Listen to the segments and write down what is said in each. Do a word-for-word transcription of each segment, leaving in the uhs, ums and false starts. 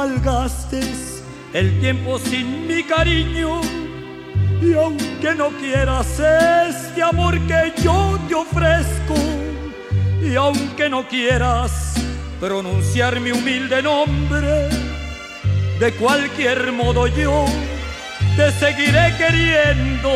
malgastes el tiempo sin mi cariño. Y aunque no quieras este amor que yo te ofrezco, y aunque no quieras pronunciar mi humilde nombre, de cualquier modo yo te seguiré queriendo.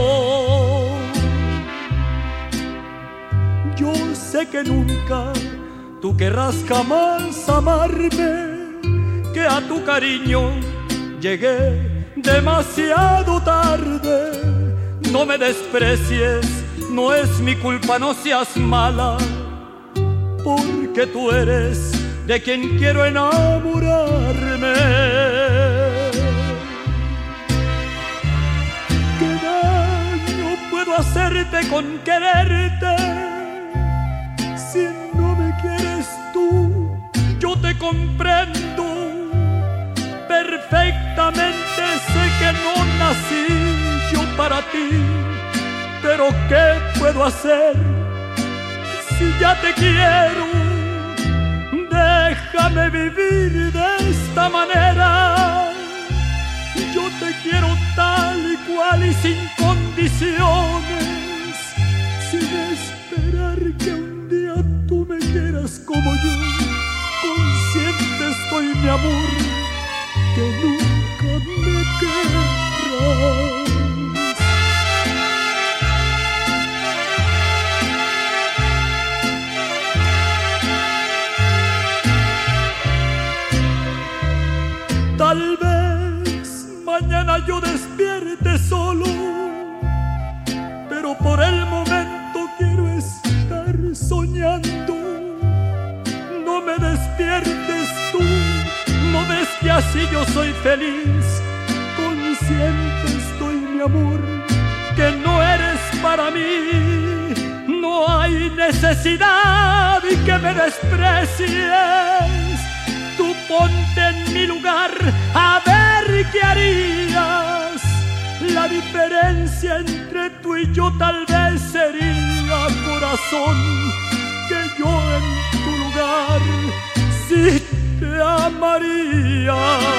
Yo sé que nunca tú querrás jamás amarme, que a tu cariño llegué demasiado tarde. No me desprecies, no es mi culpa, no seas mala, porque tú eres de quien quiero enamorarme. ¿Qué daño puedo hacerte con quererte? Si no me quieres tú, yo te comprendo perfectamente, sé que no nací yo para ti, pero ¿qué puedo hacer si ya te quiero? Déjame vivir de esta manera. Yo te quiero tal y cual y sin condiciones, sin esperar que un día tú me quieras como yo. Consciente estoy, mi amor, que nunca me querrás. Tal vez mañana yo despierte solo, pero por el momento quiero estar soñando. No me despiertes tú, no ves que así yo soy feliz. Consciente estoy, mi amor, que no eres para mí. No hay necesidad de que me desprecies. Tú ponte en mi lugar a ver qué harías. La diferencia entre tú y yo tal vez sería, corazón, que yo en tu lugar sí te amaría.